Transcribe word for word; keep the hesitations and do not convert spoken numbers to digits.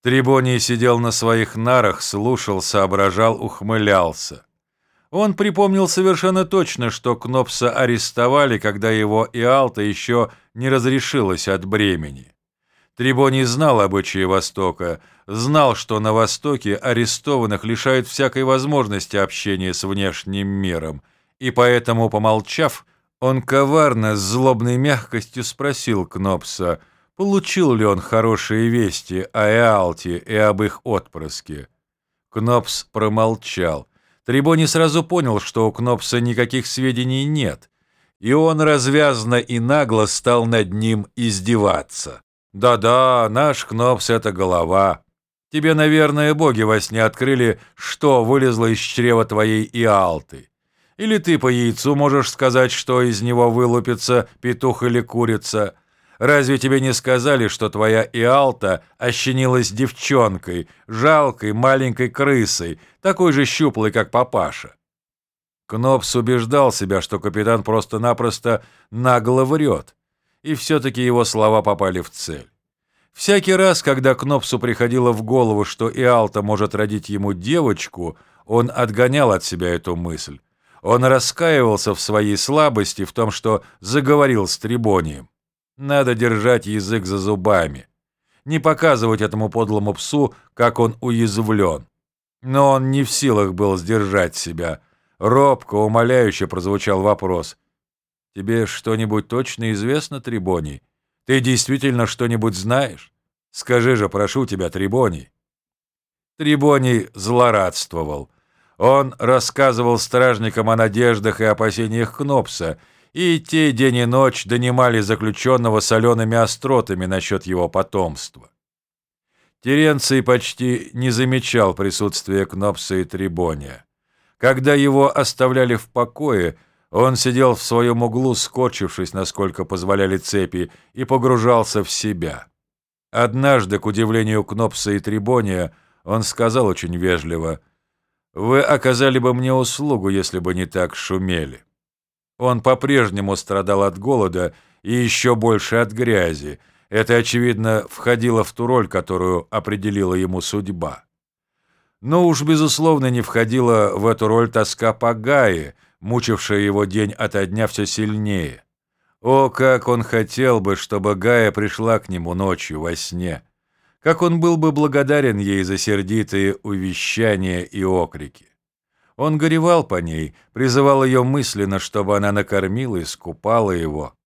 Трибоний сидел на своих нарах, слушал, соображал, ухмылялся. Он припомнил совершенно точно, что Кнопса арестовали, когда его Иалта еще не разрешилась от бремени. Трибоний знал обычаи Востока, знал, что на Востоке арестованных лишают всякой возможности общения с внешним миром, и поэтому, помолчав, он коварно, с злобной мягкостью спросил Кнопса, получил ли он хорошие вести о Иалте и об их отпрыске. Кнопс промолчал. Трибоний сразу понял, что у Кнопса никаких сведений нет, и он развязно и нагло стал над ним издеваться. «Да-да, наш Кнопс — это голова. Тебе, наверное, боги во сне открыли, что вылезло из чрева твоей Иалты. Или ты по яйцу можешь сказать, что из него вылупится петух или курица. Разве тебе не сказали, что твоя Иалта ощенилась девчонкой, жалкой маленькой крысой, такой же щуплой, как папаша?» Кнопс убеждал себя, что капитан просто-напросто нагло врет, и все-таки его слова попали в цель. Всякий раз, когда Кнопсу приходило в голову, что Иалта может родить ему девочку, он отгонял от себя эту мысль. Он раскаивался в своей слабости, в том, что заговорил с Трибонием. Надо держать язык за зубами, не показывать этому подлому псу, как он уязвлен. Но он не в силах был сдержать себя. Робко, умоляюще прозвучал вопрос. «Тебе что-нибудь точно известно, Трибоний? Ты действительно что-нибудь знаешь? Скажи же, прошу тебя, Трибоний». Трибоний злорадствовал. Он рассказывал стражникам о надеждах и опасениях Кнопса, и те день и ночь донимали заключенного солеными остротами насчет его потомства. Теренций почти не замечал присутствия Кнопса и Трибония. Когда его оставляли в покое, он сидел в своем углу, скорчившись, насколько позволяли цепи, и погружался в себя. Однажды, к удивлению Кнопса и Трибония, он сказал очень вежливо: «Вы оказали бы мне услугу, если бы не так шумели». Он по-прежнему страдал от голода и еще больше от грязи. Это, очевидно, входило в ту роль, которую определила ему судьба. Но уж, безусловно, не входила в эту роль тоска по Гае, мучившая его день ото дня все сильнее. О, как он хотел бы, чтобы Гая пришла к нему ночью во сне! Как он был бы благодарен ей за сердитые увещания и окрики! Он горевал по ней, призывал ее мысленно, чтобы она накормила и искупала его.